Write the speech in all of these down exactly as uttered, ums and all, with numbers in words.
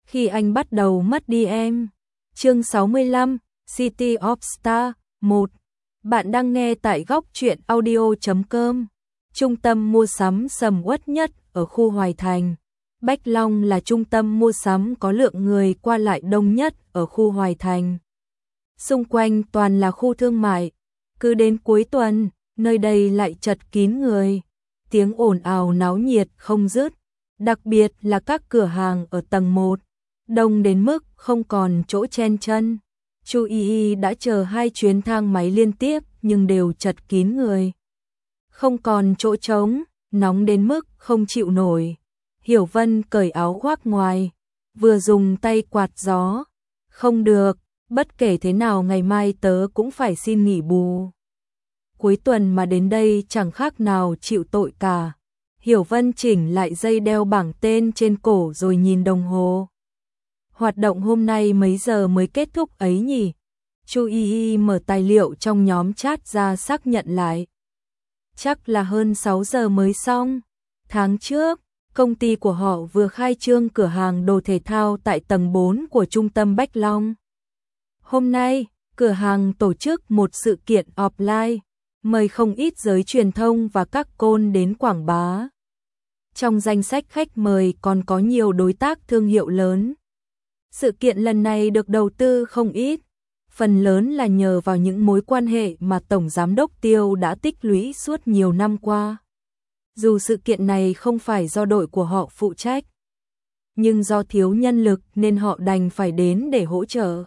khi anh bắt đầu mất đi em. Chương sáu mươi lăm, City of Star. một. Bạn đang nghe tại góc truyện audio chấm com. Trung tâm mua sắm sầm uất nhất ở khu Hoài Thành. Bách Long là trung tâm mua sắm có lượng người qua lại đông nhất ở khu Hoài Thành. Xung quanh toàn là khu thương mại. Cứ đến cuối tuần, nơi đây lại chật kín người. Tiếng ồn ào náo nhiệt không dứt. Đặc biệt là các cửa hàng ở tầng một. Đông đến mức không còn chỗ chen chân. Chu Y Y đã chờ hai chuyến thang máy liên tiếp nhưng đều chật kín người. Không còn chỗ trống, nóng đến mức không chịu nổi. Hiểu Vân cởi áo khoác ngoài, vừa dùng tay quạt gió. Không được, bất kể thế nào ngày mai tớ cũng phải xin nghỉ bù. Cuối tuần mà đến đây chẳng khác nào chịu tội cả. Hiểu Vân chỉnh lại dây đeo bảng tên trên cổ rồi nhìn đồng hồ. Hoạt động hôm nay mấy giờ mới kết thúc ấy nhỉ? Chu Y Y mở tài liệu trong nhóm chat ra xác nhận lại. Chắc là hơn sáu giờ mới xong. Tháng trước, công ty của họ vừa khai trương cửa hàng đồ thể thao tại tầng bốn của trung tâm Bách Long. Hôm nay, cửa hàng tổ chức một sự kiện offline, mời không ít giới truyền thông và các côn đến quảng bá. Trong danh sách khách mời còn có nhiều đối tác thương hiệu lớn. Sự kiện lần này được đầu tư không ít, phần lớn là nhờ vào những mối quan hệ mà Tổng Giám đốc Tiêu đã tích lũy suốt nhiều năm qua. Dù sự kiện này không phải do đội của họ phụ trách, nhưng do thiếu nhân lực nên họ đành phải đến để hỗ trợ.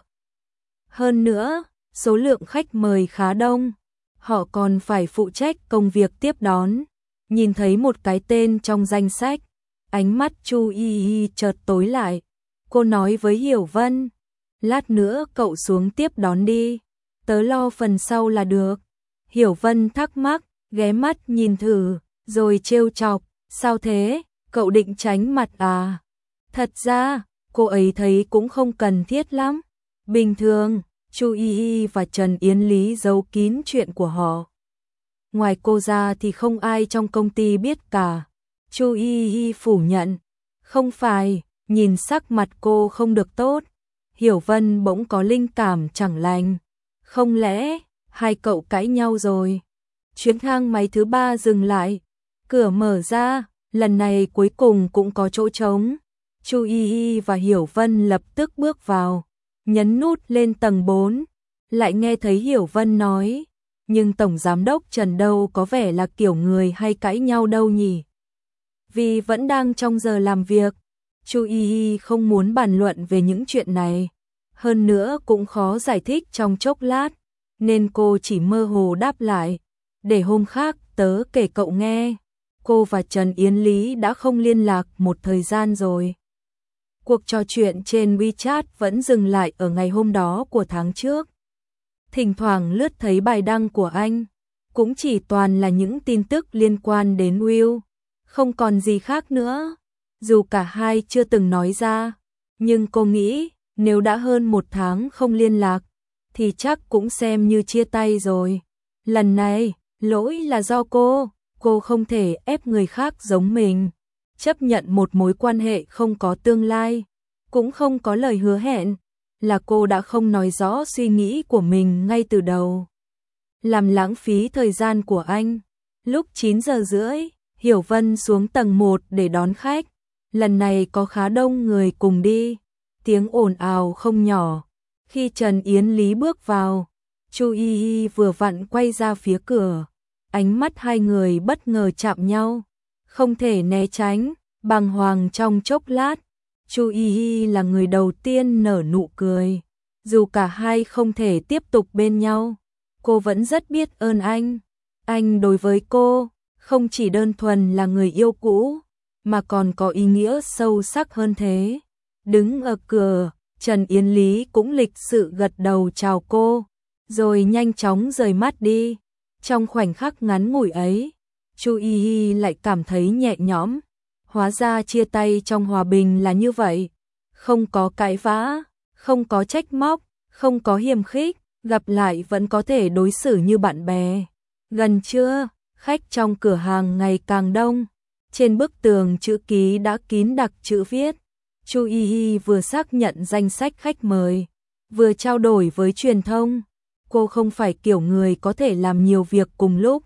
Hơn nữa, số lượng khách mời khá đông, họ còn phải phụ trách công việc tiếp đón. Nhìn thấy một cái tên trong danh sách, ánh mắt Chu Y Y chợt tối lại. Cô nói với Hiểu Vân, lát nữa cậu xuống tiếp đón đi, tớ lo phần sau là được. Hiểu Vân thắc mắc, ghé mắt nhìn thử, rồi trêu chọc, sao thế, cậu định tránh mặt à? Thật ra, cô ấy thấy cũng không cần thiết lắm. Bình thường, Chu Y Y và Trần Yến Lý giấu kín chuyện của họ. Ngoài cô ra thì không ai trong công ty biết cả. Chu Y Y phủ nhận, không phải, nhìn sắc mặt cô không được tốt. Hiểu Vân bỗng có linh cảm chẳng lành. Không lẽ, hai cậu cãi nhau rồi? Chuyến thang máy thứ ba dừng lại. Cửa mở ra, lần này cuối cùng cũng có chỗ trống. Chu Y Y và Hiểu Vân lập tức bước vào, nhấn nút lên tầng bốn. Lại nghe thấy Hiểu Vân nói, nhưng Tổng Giám đốc Trần đâu có vẻ là kiểu người hay cãi nhau đâu nhỉ? Vì vẫn đang trong giờ làm việc, Chu Y Y không muốn bàn luận về những chuyện này. Hơn nữa cũng khó giải thích trong chốc lát, nên cô chỉ mơ hồ đáp lại. Để hôm khác tớ kể cậu nghe. Cô và Trần Yến Lý đã không liên lạc một thời gian rồi. Cuộc trò chuyện trên WeChat vẫn dừng lại ở ngày hôm đó của tháng trước. Thỉnh thoảng lướt thấy bài đăng của anh, cũng chỉ toàn là những tin tức liên quan đến Will, không còn gì khác nữa. Dù cả hai chưa từng nói ra, nhưng cô nghĩ nếu đã hơn một tháng không liên lạc, thì chắc cũng xem như chia tay rồi. Lần này, lỗi là do cô, cô không thể ép người khác giống mình, chấp nhận một mối quan hệ không có tương lai, cũng không có lời hứa hẹn, là cô đã không nói rõ suy nghĩ của mình ngay từ đầu. Làm lãng phí thời gian của anh. Lúc chín giờ rưỡi, Hiểu Vân xuống tầng một để đón khách. Lần này có khá đông người cùng đi, tiếng ồn ào không nhỏ. Khi Trần Yến Lý bước vào, Chu Y Y vừa vặn quay ra phía cửa. Ánh mắt hai người bất ngờ chạm nhau, không thể né tránh, bàng hoàng trong chốc lát. Chu Y Y là người đầu tiên nở nụ cười. Dù cả hai không thể tiếp tục bên nhau, cô vẫn rất biết ơn anh. Anh đối với cô, không chỉ đơn thuần là người yêu cũ, mà còn có ý nghĩa sâu sắc hơn thế. Đứng ở cửa, Trần Yến Lý cũng lịch sự gật đầu chào cô, rồi nhanh chóng rời mắt đi. Trong khoảnh khắc ngắn ngủi ấy, Chu Y Y lại cảm thấy nhẹ nhõm. Hóa ra chia tay trong hòa bình là như vậy. Không có cãi vã, không có trách móc, không có hiềm khích, gặp lại vẫn có thể đối xử như bạn bè. Gần trưa, khách trong cửa hàng ngày càng đông. Trên bức tường chữ ký đã kín đặc chữ viết, Chu Y Y vừa xác nhận danh sách khách mời, vừa trao đổi với truyền thông. Cô không phải kiểu người có thể làm nhiều việc cùng lúc,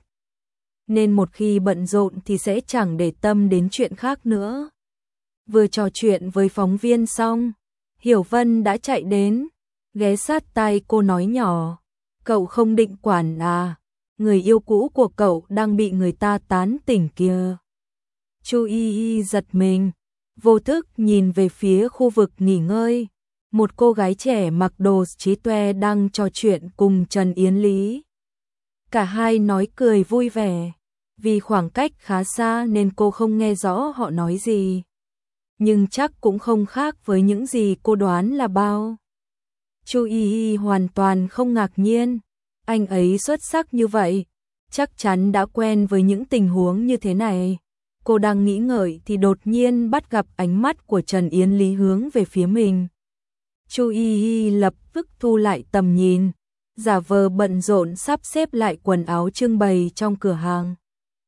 nên một khi bận rộn thì sẽ chẳng để tâm đến chuyện khác nữa. Vừa trò chuyện với phóng viên xong, Hiểu Vân đã chạy đến, ghé sát tai cô nói nhỏ, cậu không định quản à, người yêu cũ của cậu đang bị người ta tán tỉnh kìa. Chu Y Y giật mình, vô thức nhìn về phía khu vực nghỉ ngơi, một cô gái trẻ mặc đồ trí toe đang trò chuyện cùng Trần Yến Lý. Cả hai nói cười vui vẻ, vì khoảng cách khá xa nên cô không nghe rõ họ nói gì. Nhưng chắc cũng không khác với những gì cô đoán là bao. Chu Y Y hoàn toàn không ngạc nhiên, anh ấy xuất sắc như vậy, chắc chắn đã quen với những tình huống như thế này. Cô đang nghĩ ngợi thì đột nhiên bắt gặp ánh mắt của Trần Yến Lý hướng về phía mình. Chu Y Y lập tức thu lại tầm nhìn, giả vờ bận rộn sắp xếp lại quần áo trưng bày trong cửa hàng.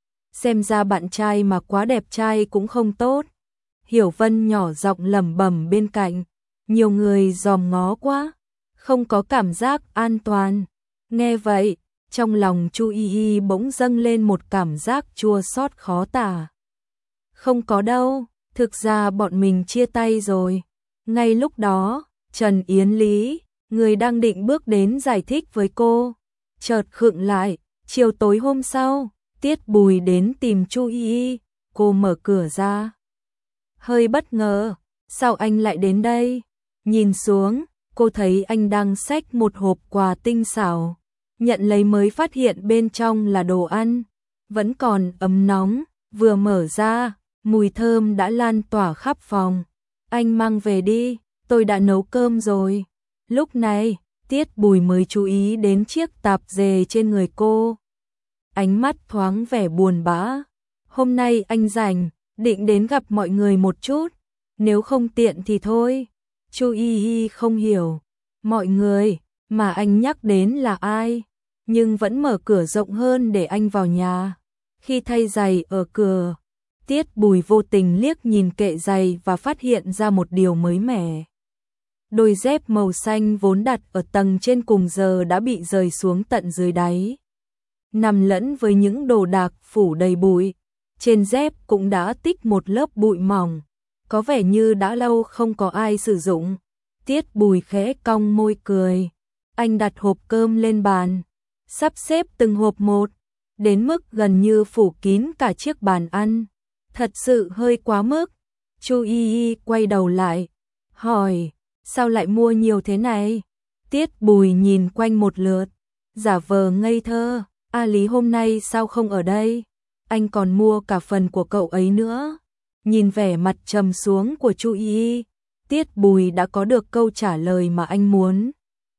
Xem ra bạn trai mà quá đẹp trai cũng không tốt. Hiểu Vân nhỏ giọng lẩm bẩm bên cạnh, nhiều người dòm ngó quá, không có cảm giác an toàn. Nghe vậy, trong lòng Chu Y Y bỗng dâng lên một cảm giác chua xót khó tả. Không có đâu, thực ra bọn mình chia tay rồi. Ngay lúc đó, Trần Yến Lý, người đang định bước đến giải thích với cô, chợt khựng lại. Chiều tối hôm sau, Tiết Bùi đến tìm Chu Y Y, cô mở cửa ra. Hơi bất ngờ, sao anh lại đến đây? Nhìn xuống, cô thấy anh đang xách một hộp quà tinh xảo. Nhận lấy mới phát hiện bên trong là đồ ăn, vẫn còn ấm nóng, vừa mở ra, mùi thơm đã lan tỏa khắp phòng. Anh mang về đi, tôi đã nấu cơm rồi. Lúc này, Tiết Bùi mới chú ý đến chiếc tạp dề trên người cô. Ánh mắt thoáng vẻ buồn bã. Hôm nay anh rảnh, định đến gặp mọi người một chút, nếu không tiện thì thôi. Chu Y Y không hiểu, mọi người mà anh nhắc đến là ai, nhưng vẫn mở cửa rộng hơn để anh vào nhà. Khi thay giày ở cửa, Tiết Bùi vô tình liếc nhìn kệ giày và phát hiện ra một điều mới mẻ. Đôi dép màu xanh vốn đặt ở tầng trên cùng giờ đã bị rời xuống tận dưới đáy, nằm lẫn với những đồ đạc phủ đầy bụi. Trên dép cũng đã tích một lớp bụi mỏng, có vẻ như đã lâu không có ai sử dụng. Tiết Bùi khẽ cong môi cười. Anh đặt hộp cơm lên bàn, sắp xếp từng hộp một, đến mức gần như phủ kín cả chiếc bàn ăn. Thật sự hơi quá mức. Chu Y Y quay đầu lại, hỏi, sao lại mua nhiều thế này? Tiết Bùi nhìn quanh một lượt, giả vờ ngây thơ. A Lý hôm nay sao không ở đây? Anh còn mua cả phần của cậu ấy nữa. Nhìn vẻ mặt trầm xuống của Chu Y Y, Tiết Bùi đã có được câu trả lời mà anh muốn.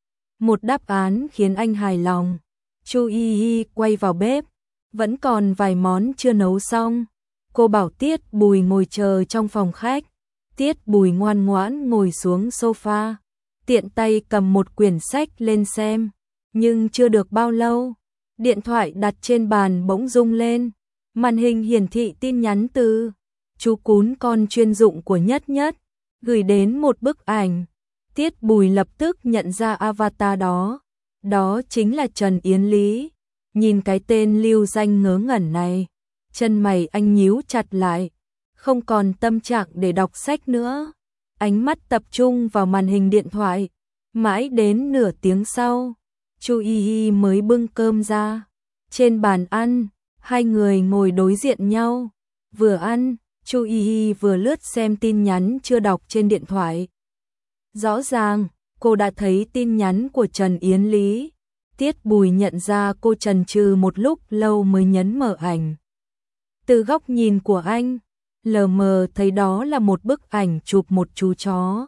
Một đáp án khiến anh hài lòng. Chu Y Y quay vào bếp, vẫn còn vài món chưa nấu xong. Cô bảo Tiết Bùi ngồi chờ trong phòng khách. Tiết Bùi ngoan ngoãn ngồi xuống sofa, tiện tay cầm một quyển sách lên xem. Nhưng chưa được bao lâu, điện thoại đặt trên bàn bỗng rung lên. Màn hình hiển thị tin nhắn từ chú cún con chuyên dụng của Nhất Nhất, gửi đến một bức ảnh. Tiết Bùi lập tức nhận ra avatar đó. Đó chính là Trần Yến Lý. Nhìn cái tên lưu danh ngớ ngẩn này, chân mày anh nhíu chặt lại, không còn tâm trạng để đọc sách nữa. Ánh mắt tập trung vào màn hình điện thoại. Mãi đến nửa tiếng sau, Chu Y Y mới bưng cơm ra. Trên bàn ăn, hai người ngồi đối diện nhau. Vừa ăn, Chu Y Y vừa lướt xem tin nhắn chưa đọc trên điện thoại. Rõ ràng, cô đã thấy tin nhắn của Trần Yến Lý. Tiết Bùi nhận ra cô chần chừ một lúc lâu mới nhấn mở ảnh. Từ góc nhìn của anh, lờ mờ thấy đó là một bức ảnh chụp một chú chó.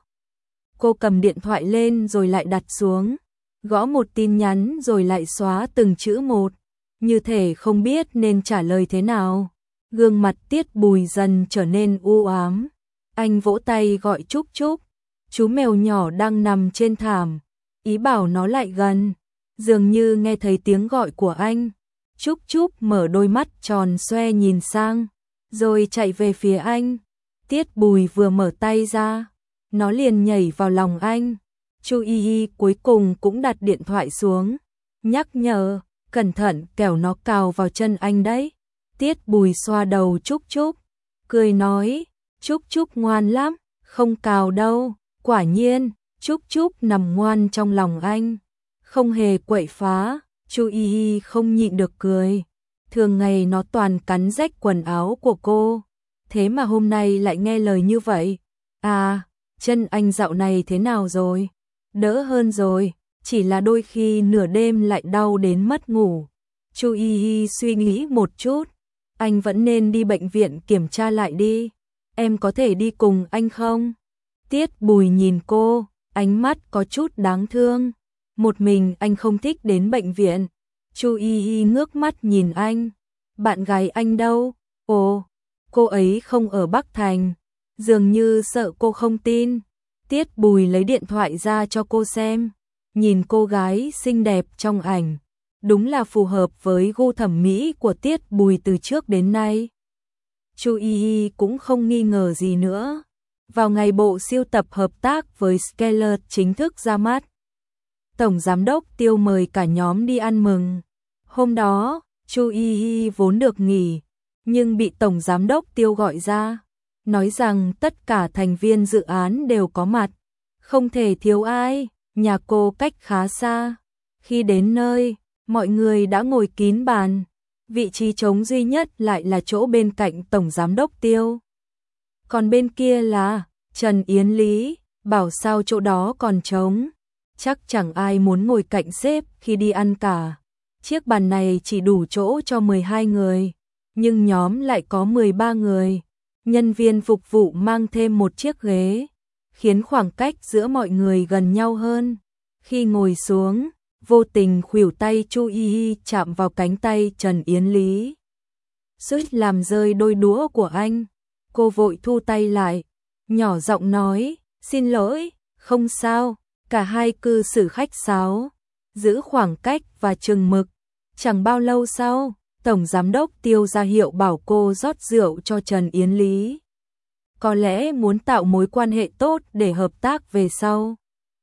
Cô cầm điện thoại lên rồi lại đặt xuống, gõ một tin nhắn rồi lại xóa từng chữ một, như thể không biết nên trả lời thế nào. Gương mặt Tiết Bùi dần trở nên u ám. Anh vỗ tay gọi Trúc Trúc, chú mèo nhỏ đang nằm trên thảm, ý bảo nó lại gần. Dường như nghe thấy tiếng gọi của anh, Trúc Trúc mở đôi mắt tròn xoe nhìn sang, rồi chạy về phía anh. Tiết Bùi vừa mở tay ra, nó liền nhảy vào lòng anh. Chu Y Y cuối cùng cũng đặt điện thoại xuống, nhắc nhở, cẩn thận kẻo nó cào vào chân anh đấy. Tiết Bùi xoa đầu Trúc Trúc, cười nói, Trúc Trúc ngoan lắm, không cào đâu. Quả nhiên, Trúc Trúc nằm ngoan trong lòng anh, không hề quậy phá. Chu Y Y không nhịn được cười. Thường ngày nó toàn cắn rách quần áo của cô, thế mà hôm nay lại nghe lời như vậy. À, chân anh dạo này thế nào rồi? Đỡ hơn rồi, chỉ là đôi khi nửa đêm lại đau đến mất ngủ. Chu Y Y suy nghĩ một chút, anh vẫn nên đi bệnh viện kiểm tra lại đi. Em có thể đi cùng anh không? Tiết Bùi nhìn cô, ánh mắt có chút đáng thương. Một mình anh không thích đến bệnh viện. Chu Y Y ngước mắt nhìn anh. Bạn gái anh đâu? Ồ, cô ấy không ở Bắc Thành. Dường như sợ cô không tin. Tiết Bùi lấy điện thoại ra cho cô xem. Nhìn cô gái xinh đẹp trong ảnh, đúng là phù hợp với gu thẩm mỹ của Tiết Bùi từ trước đến nay. Chu Y Y cũng không nghi ngờ gì nữa. Vào ngày bộ siêu tập hợp tác với Skeller chính thức ra mắt, Tổng Giám đốc Tiêu mời cả nhóm đi ăn mừng. Hôm đó, Chu Y Y vốn được nghỉ, nhưng bị Tổng Giám đốc Tiêu gọi ra, nói rằng tất cả thành viên dự án đều có mặt, không thể thiếu ai. Nhà cô cách khá xa. Khi đến nơi, mọi người đã ngồi kín bàn. Vị trí trống duy nhất lại là chỗ bên cạnh Tổng Giám đốc Tiêu. Còn bên kia là Trần Yến Lý, bảo sao chỗ đó còn trống. Chắc chẳng ai muốn ngồi cạnh sếp khi đi ăn cả. Chiếc bàn này chỉ đủ chỗ cho mười hai người, nhưng nhóm lại có mười ba người. Nhân viên phục vụ mang thêm một chiếc ghế, khiến khoảng cách giữa mọi người gần nhau hơn. Khi ngồi xuống, vô tình khuỷu tay Chu Y Y chạm vào cánh tay Trần Yến Lý, suýt làm rơi đôi đũa của anh. Cô vội thu tay lại, nhỏ giọng nói, xin lỗi, không sao. Cả hai cư xử khách sáo, giữ khoảng cách và chừng mực. Chẳng bao lâu sau, Tổng Giám đốc Tiêu ra hiệu bảo cô rót rượu cho Trần Yến Lý. Có lẽ muốn tạo mối quan hệ tốt để hợp tác về sau.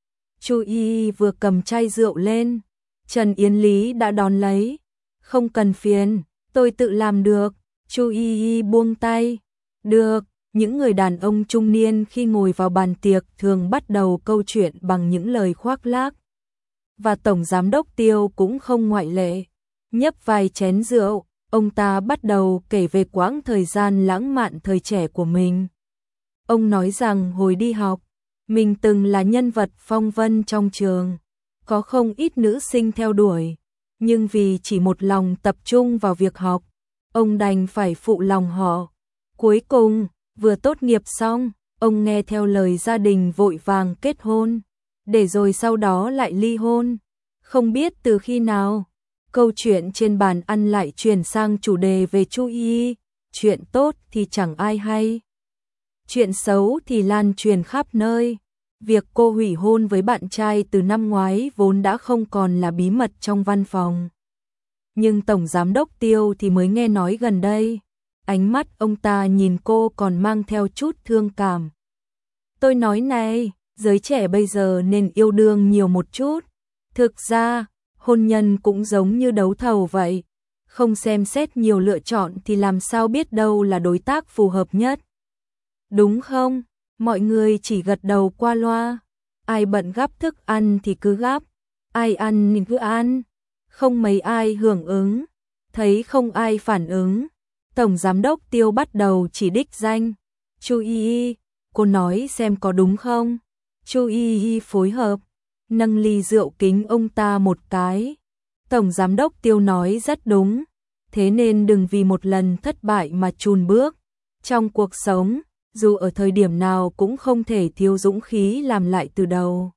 Chu Y Y vừa cầm chai rượu lên, Trần Yến Lý đã đón lấy. Không cần phiền, tôi tự làm được. Chu Y Y buông tay. Được, những người đàn ông trung niên khi ngồi vào bàn tiệc thường bắt đầu câu chuyện bằng những lời khoác lác. Và Tổng Giám đốc Tiêu cũng không ngoại lệ. Nhấp vài chén rượu, ông ta bắt đầu kể về quãng thời gian lãng mạn thời trẻ của mình. Ông nói rằng hồi đi học, mình từng là nhân vật phong vân trong trường, có không ít nữ sinh theo đuổi, nhưng vì chỉ một lòng tập trung vào việc học, ông đành phải phụ lòng họ. Cuối cùng, vừa tốt nghiệp xong, ông nghe theo lời gia đình vội vàng kết hôn, để rồi sau đó lại ly hôn. Không biết từ khi nào, câu chuyện trên bàn ăn lại chuyển sang chủ đề về Chu Y. Chuyện tốt thì chẳng ai hay, chuyện xấu thì lan truyền khắp nơi. Việc cô hủy hôn với bạn trai từ năm ngoái vốn đã không còn là bí mật trong văn phòng. Nhưng Tổng Giám đốc Tiêu thì mới nghe nói gần đây. Ánh mắt ông ta nhìn cô còn mang theo chút thương cảm. Tôi nói này, giới trẻ bây giờ nên yêu đương nhiều một chút. Thực ra, hôn nhân cũng giống như đấu thầu vậy. Không xem xét nhiều lựa chọn thì làm sao biết đâu là đối tác phù hợp nhất. Đúng không? Mọi người chỉ gật đầu qua loa. Ai bận gắp thức ăn thì cứ gắp, ai ăn thì cứ ăn. Không mấy ai hưởng ứng. Thấy không ai phản ứng, Tổng Giám đốc Tiêu bắt đầu chỉ đích danh. Chu Y Y, cô nói xem có đúng không? Chu Y Y phối hợp, nâng ly rượu kính ông ta một cái. Tổng Giám đốc Tiêu nói rất đúng, thế nên đừng vì một lần thất bại mà chùn bước. Trong cuộc sống, dù ở thời điểm nào cũng không thể thiếu dũng khí làm lại từ đầu.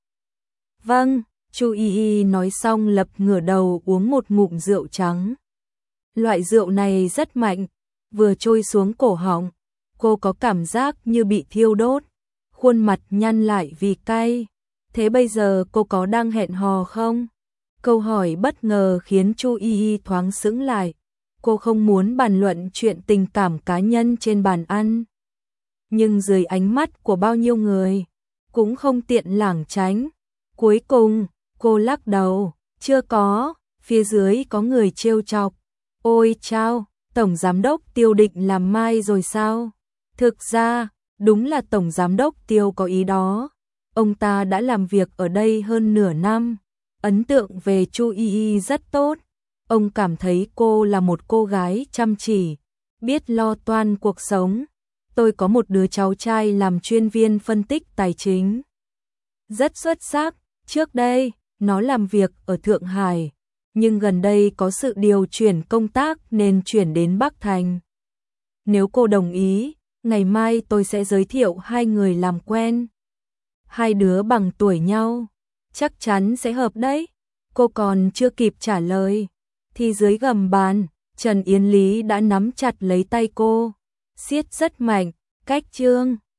Vâng, Chu Y Y nói xong lập ngửa đầu uống một ngụm rượu trắng. Loại rượu này rất mạnh, vừa trôi xuống cổ họng, cô có cảm giác như bị thiêu đốt, khuôn mặt nhăn lại vì cay. Thế bây giờ cô có đang hẹn hò không? Câu hỏi bất ngờ khiến Chu Y Y thoáng sững lại. Cô không muốn bàn luận chuyện tình cảm cá nhân trên bàn ăn. Nhưng dưới ánh mắt của bao nhiêu người, cũng không tiện lảng tránh. Cuối cùng, cô lắc đầu, chưa có, phía dưới có người trêu chọc. Ôi chao, Tổng Giám đốc Tiêu định làm mai rồi sao? Thực ra, đúng là Tổng Giám đốc Tiêu có ý đó. Ông ta đã làm việc ở đây hơn nửa năm. Ấn tượng về Chu Y Y rất tốt. Ông cảm thấy cô là một cô gái chăm chỉ, biết lo toan cuộc sống. Tôi có một đứa cháu trai làm chuyên viên phân tích tài chính. Rất xuất sắc, trước đây, nó làm việc ở Thượng Hải, nhưng gần đây có sự điều chuyển công tác nên chuyển đến Bắc Thành. Nếu cô đồng ý, ngày mai tôi sẽ giới thiệu hai người làm quen. Hai đứa bằng tuổi nhau, chắc chắn sẽ hợp đấy. Cô còn chưa kịp trả lời, thì dưới gầm bàn, Trần Yến Lý đã nắm chặt lấy tay cô, siết rất mạnh, cách Trương